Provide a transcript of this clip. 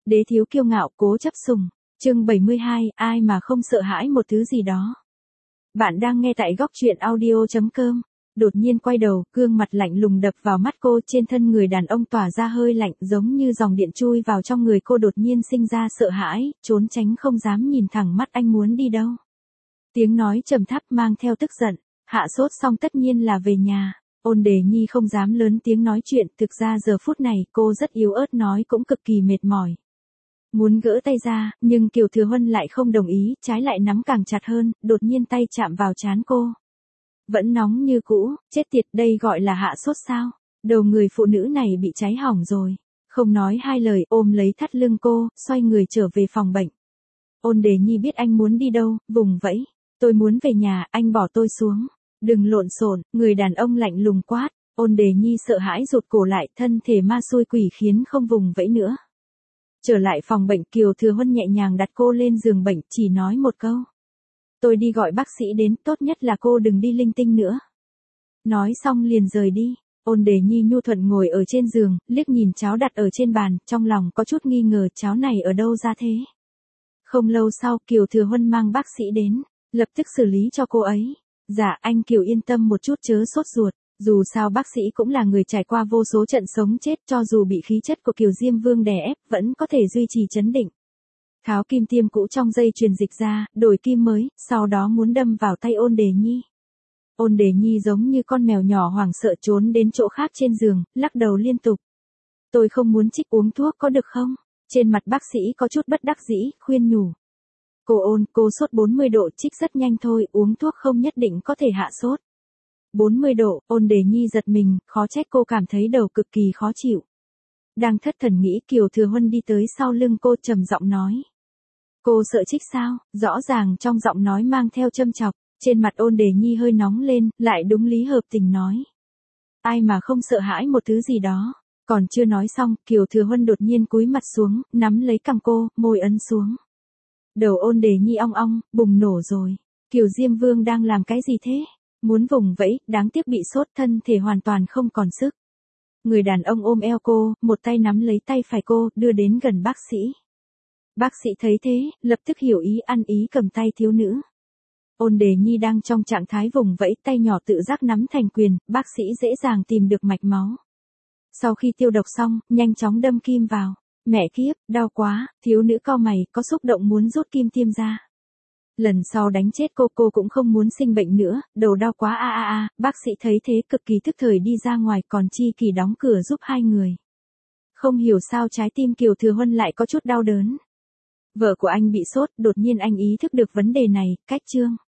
Đế thiếu kiêu ngạo, cố chấp sùng. Chương 72, ai mà không sợ hãi một thứ gì đó. Bạn đang nghe tại góc truyện audio.com. Đột nhiên quay đầu, gương mặt lạnh lùng đập vào mắt cô, trên thân người đàn ông tỏa ra hơi lạnh, giống như dòng điện chui vào trong người cô, đột nhiên sinh ra sợ hãi, trốn tránh không dám nhìn thẳng mắt anh muốn đi đâu. Tiếng nói trầm thấp mang theo tức giận, hạ sốt xong tất nhiên là về nhà. Ôn Đề Nhi không dám lớn tiếng nói chuyện, thực ra giờ phút này cô rất yếu ớt, nói cũng cực kỳ mệt mỏi. Muốn gỡ tay ra, nhưng Kiều Thừa Huân lại không đồng ý, trái lại nắm càng chặt hơn, đột nhiên tay chạm vào trán cô. Vẫn nóng như cũ, chết tiệt, đây gọi là hạ sốt sao? Đầu người phụ nữ này bị cháy hỏng rồi. Không nói hai lời, ôm lấy thắt lưng cô, xoay người trở về phòng bệnh. Ôn Đề Nhi biết anh muốn đi đâu, vùng vẫy. Tôi muốn về nhà, anh bỏ tôi xuống. Đừng lộn xộn, người đàn ông lạnh lùng quát. Ôn Đề Nhi sợ hãi rụt cổ lại, thân thể ma xui quỷ khiến không vùng vẫy nữa. Trở lại phòng bệnh, Kiều Thừa Huân nhẹ nhàng đặt cô lên giường bệnh, chỉ nói một câu. Tôi đi gọi bác sĩ đến, tốt nhất là cô đừng đi linh tinh nữa. Nói xong liền rời đi. Ôn Đề Nhi nhu thuận ngồi ở trên giường, liếc nhìn cháo đặt ở trên bàn, trong lòng có chút nghi ngờ cháo này ở đâu ra thế. Không lâu sau, Kiều Thừa Huân mang bác sĩ đến, lập tức xử lý cho cô ấy. Dạ, anh Kiều yên tâm một chút, chớ sốt ruột. Dù sao bác sĩ cũng là người trải qua vô số trận sống chết, cho dù bị khí chất của Kiều Diêm Vương đè ép, vẫn có thể duy trì trấn định. Tháo kim tiêm cũ trong dây chuyền dịch ra, đổi kim mới, sau đó muốn đâm vào tay Ôn Đề Nhi. Ôn Đề Nhi giống như con mèo nhỏ hoảng sợ trốn đến chỗ khác trên giường, lắc đầu liên tục. Tôi không muốn trích, uống thuốc có được không? Trên mặt bác sĩ có chút bất đắc dĩ, khuyên nhủ. Cô sốt 40 độ, trích rất nhanh thôi, uống thuốc không nhất định có thể hạ sốt. 40 độ, Ôn Đề Nhi giật mình, khó trách cô cảm thấy đầu cực kỳ khó chịu. Đang thất thần nghĩ, Kiều Thừa Huân đi tới sau lưng cô, trầm giọng nói. Cô sợ trích sao? Rõ ràng trong giọng nói mang theo châm chọc, trên mặt Ôn Đề Nhi hơi nóng lên, lại đúng lý hợp tình nói. Ai mà không sợ hãi một thứ gì đó. Còn chưa nói xong, Kiều Thừa Huân đột nhiên cúi mặt xuống, nắm lấy cằm cô, môi ấn xuống. Đầu Ôn Đề Nhi ong ong, bùng nổ rồi. Kiều Diêm Vương đang làm cái gì thế? Muốn vùng vẫy, đáng tiếc bị sốt, thân thể hoàn toàn không còn sức. Người đàn ông ôm eo cô, một tay nắm lấy tay phải cô, đưa đến gần bác sĩ. Bác sĩ thấy thế, lập tức hiểu ý, ăn ý cầm tay thiếu nữ. Ôn Đề Nhi đang trong trạng thái vùng vẫy, tay nhỏ tự giác nắm thành quyền, bác sĩ dễ dàng tìm được mạch máu. Sau khi tiêu độc xong, nhanh chóng đâm kim vào. Mẹ kiếp, đau quá, thiếu nữ cau mày, có xúc động muốn rút kim tiêm ra. Lần sau đánh chết cô cũng không muốn sinh bệnh nữa, đầu đau quá bác sĩ thấy thế cực kỳ tức thời đi ra ngoài, còn Chi Kỳ đóng cửa giúp hai người. Không hiểu sao trái tim Kiều Thừa Huân lại có chút đau đớn. Vợ của anh bị sốt, đột nhiên anh ý thức được vấn đề này, cách chương.